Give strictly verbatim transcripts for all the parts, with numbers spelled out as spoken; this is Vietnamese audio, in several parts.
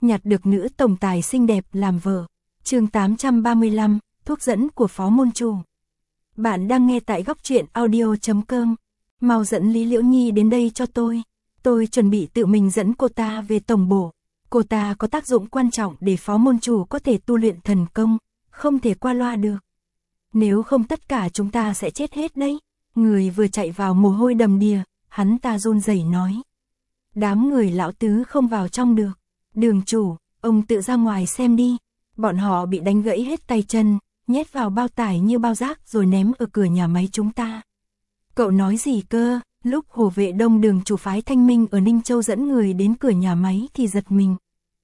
nhặt được nữ tổng tài xinh đẹp làm vợ. Chương tám trăm ba mươi lăm, thuốc dẫn của phó môn chủ. Bạn đang nghe tại góc truyện audio chấm com. Mau dẫn Lý Liễu Nhi đến đây cho tôi. Tôi chuẩn bị tự mình dẫn cô ta về tổng bộ. Cô ta có tác dụng quan trọng để phó môn chủ có thể tu luyện thần công, không thể qua loa được. Nếu không tất cả chúng ta sẽ chết hết đấy. Người vừa chạy vào mồ hôi đầm đìa, hắn ta run rẩy nói. Đám người lão tứ không vào trong được. Đường chủ, ông tự ra ngoài xem đi. Bọn họ bị đánh gãy hết tay chân, nhét vào bao tải như bao rác rồi ném ở cửa nhà máy chúng ta. Cậu nói gì cơ? Lúc Hồ Vệ Đông đường chủ phái Thanh Minh ở Ninh Châu dẫn người đến cửa nhà máy thì giật mình.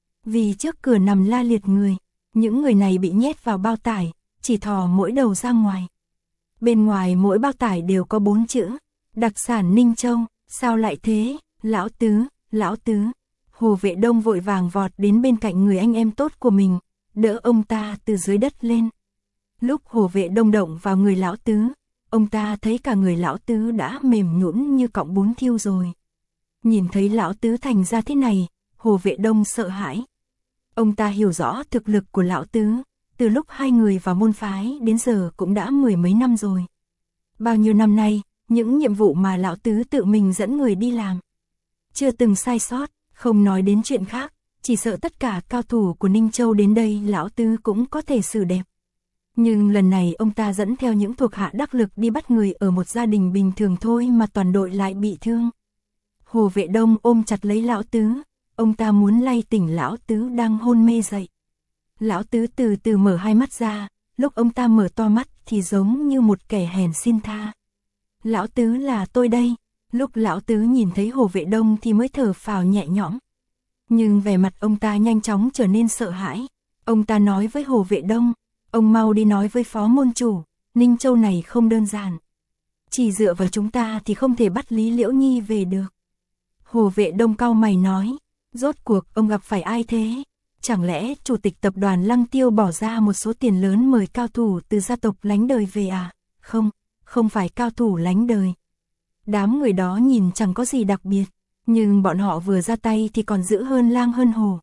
Vì trước cửa nằm la liệt người, những người này bị nhét vào bao tải, chỉ thò mỗi đầu ra ngoài. Bên ngoài mỗi bao tải đều có bốn chữ, đặc sản Ninh Châu. Sao lại thế? Lão tứ, lão tứ. Hồ Vệ Đông vội vàng vọt đến bên cạnh người anh em tốt của mình, đỡ ông ta từ dưới đất lên. Lúc Hồ Vệ Đông động vào người lão tứ, ông ta thấy cả người lão tứ đã mềm nhũn như cọng bún thiêu rồi. Nhìn thấy lão tứ thành ra thế này, Hồ Vệ Đông sợ hãi. Ông ta hiểu rõ thực lực của lão tứ, từ lúc hai người vào môn phái đến giờ cũng đã mười mấy năm rồi. Bao nhiêu năm nay, những nhiệm vụ mà lão tứ tự mình dẫn người đi làm, chưa từng sai sót, không nói đến chuyện khác, chỉ sợ tất cả cao thủ của Ninh Châu đến đây lão tứ cũng có thể xử đẹp. Nhưng lần này ông ta dẫn theo những thuộc hạ đắc lực đi bắt người ở một gia đình bình thường thôi mà toàn đội lại bị thương. Hồ Vệ Đông ôm chặt lấy lão tứ, ông ta muốn lay tỉnh lão tứ đang hôn mê dậy. Lão tứ từ từ mở hai mắt ra, lúc ông ta mở to mắt thì giống như một kẻ hèn xin tha. Lão tứ là tôi đây. Lúc lão tứ nhìn thấy Hồ Vệ Đông thì mới thở phào nhẹ nhõm. Nhưng vẻ mặt ông ta nhanh chóng trở nên sợ hãi. Ông ta nói với Hồ Vệ Đông, ông mau đi nói với phó môn chủ, Ninh Châu này không đơn giản. Chỉ dựa vào chúng ta thì không thể bắt Lý Liễu Nhi về được. Hồ Vệ Đông cau mày nói, rốt cuộc ông gặp phải ai thế? Chẳng lẽ chủ tịch tập đoàn Lăng Tiêu bỏ ra một số tiền lớn mời cao thủ từ gia tộc lánh đời về à? Không, không phải cao thủ lánh đời. Đám người đó nhìn chẳng có gì đặc biệt, nhưng bọn họ vừa ra tay thì còn dữ hơn lang hơn hồ.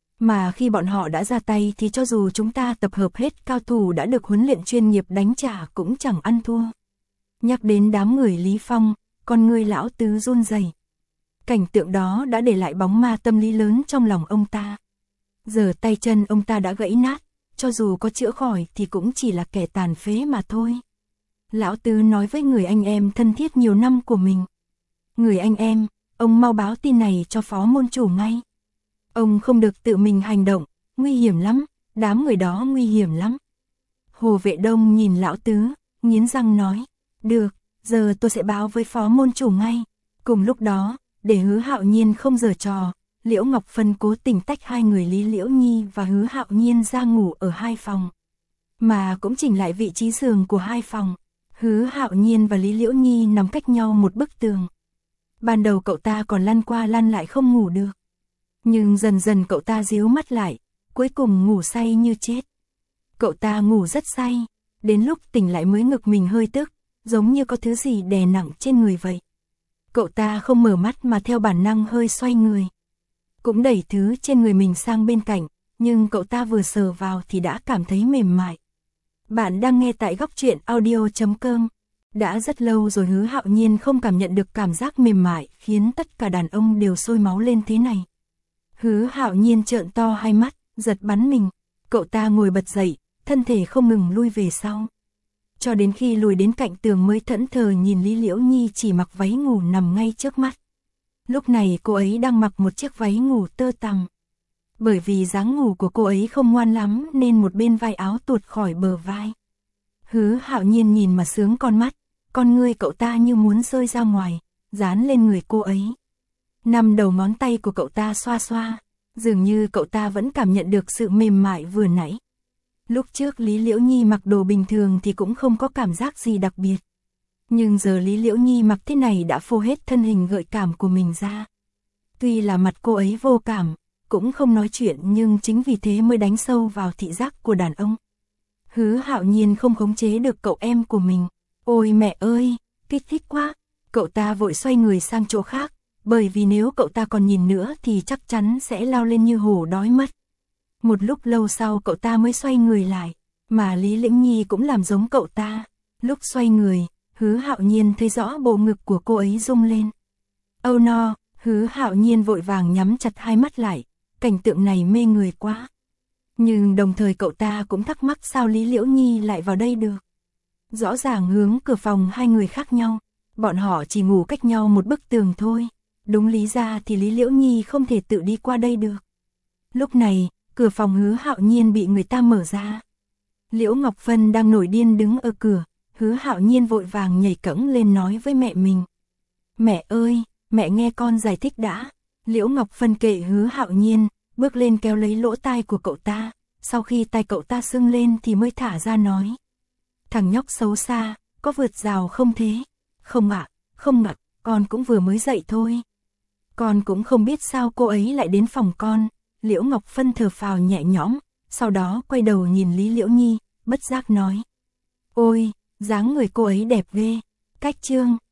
Mà khi bọn họ đã ra tay thì cho dù chúng ta tập hợp hết cao thủ đã được huấn luyện chuyên nghiệp đánh trả cũng chẳng ăn thua. Nhắc đến đám người Lý Phong, con người lão tứ run rẩy. Cảnh tượng đó đã để lại bóng ma tâm lý lớn trong lòng ông ta. Giờ tay chân ông ta đã gãy nát, cho dù có chữa khỏi thì cũng chỉ là kẻ tàn phế mà thôi. Lão tứ nói với người anh em thân thiết nhiều năm của mình. Người anh em, ông mau báo tin này cho phó môn chủ ngay. Ông không được tự mình hành động, nguy hiểm lắm, đám người đó nguy hiểm lắm. Hồ Vệ Đông nhìn lão tứ, nghiến răng nói, được, giờ tôi sẽ báo với phó môn chủ ngay. Cùng lúc đó, để Hứa Hạo Nhiên không giở trò, Liễu Ngọc Phân cố tình tách hai người Lý Liễu Nhi và Hứa Hạo Nhiên ra ngủ ở hai phòng. Mà cũng chỉnh lại vị trí giường của hai phòng. Hứa Hạo Nhiên và Lý Liễu Nhi nằm cách nhau một bức tường. Ban đầu cậu ta còn lăn qua lăn lại không ngủ được. Nhưng dần dần cậu ta díu mắt lại, cuối cùng ngủ say như chết. Cậu ta ngủ rất say, đến lúc tỉnh lại mới ngực mình hơi tức, giống như có thứ gì đè nặng trên người vậy. Cậu ta không mở mắt mà theo bản năng hơi xoay người. Cũng đẩy thứ trên người mình sang bên cạnh, nhưng cậu ta vừa sờ vào thì đã cảm thấy mềm mại. Bạn đang nghe tại góc truyện audio chấm com. Đã rất lâu rồi Hứa Hạo Nhiên không cảm nhận được cảm giác mềm mại khiến tất cả đàn ông đều sôi máu lên thế này. Hứa Hạo Nhiên trợn to hai mắt, giật bắn mình. Cậu ta ngồi bật dậy, thân thể không ngừng lui về sau. Cho đến khi lùi đến cạnh tường mới thẫn thờ nhìn Lý Liễu Nhi chỉ mặc váy ngủ nằm ngay trước mắt. Lúc này cô ấy đang mặc một chiếc váy ngủ tơ tằm. Bởi vì dáng ngủ của cô ấy không ngoan lắm nên một bên vai áo tuột khỏi bờ vai. Hứa Hạo Nhiên nhìn mà sướng con mắt, con ngươi cậu ta như muốn rơi ra ngoài, dán lên người cô ấy. Năm đầu ngón tay của cậu ta xoa xoa, dường như cậu ta vẫn cảm nhận được sự mềm mại vừa nãy. Lúc trước Lý Liễu Nhi mặc đồ bình thường thì cũng không có cảm giác gì đặc biệt. Nhưng giờ Lý Liễu Nhi mặc thế này đã phô hết thân hình gợi cảm của mình ra. Tuy là mặt cô ấy vô cảm, cũng không nói chuyện nhưng chính vì thế mới đánh sâu vào thị giác của đàn ông. Hứa Hạo Nhiên không khống chế được cậu em của mình. Ôi mẹ ơi, kích thích quá. Cậu ta vội xoay người sang chỗ khác, bởi vì nếu cậu ta còn nhìn nữa thì chắc chắn sẽ lao lên như hổ đói mất. Một lúc lâu sau cậu ta mới xoay người lại, mà Lý Lĩnh Nhi cũng làm giống cậu ta. Lúc xoay người, Hứa Hạo Nhiên thấy rõ bộ ngực của cô ấy rung lên. Oh no, Hứa Hạo Nhiên vội vàng nhắm chặt hai mắt lại, cảnh tượng này mê người quá. Nhưng đồng thời cậu ta cũng thắc mắc sao Lý Liễu Nhi lại vào đây được. Rõ ràng hướng cửa phòng hai người khác nhau, bọn họ chỉ ngủ cách nhau một bức tường thôi. Đúng lý ra thì Lý Liễu Nhi không thể tự đi qua đây được. Lúc này, cửa phòng Hứa Hạo Nhiên bị người ta mở ra. Liễu Ngọc Phân đang nổi điên đứng ở cửa, Hứa Hạo Nhiên vội vàng nhảy cẫng lên nói với mẹ mình. Mẹ ơi, mẹ nghe con giải thích đã. Liễu Ngọc Phân kệ Hứa Hạo Nhiên, bước lên kéo lấy lỗ tai của cậu ta, sau khi tai cậu ta sưng lên thì mới thả ra nói. Thằng nhóc xấu xa, có vượt rào không thế? Không ạ, không ạ, con cũng vừa mới dậy thôi. Con cũng không biết sao cô ấy lại đến phòng con. Liễu Ngọc Phân thở phào nhẹ nhõm, sau đó quay đầu nhìn Lý Liễu Nhi, bất giác nói. Ôi, dáng người cô ấy đẹp ghê. Cách chương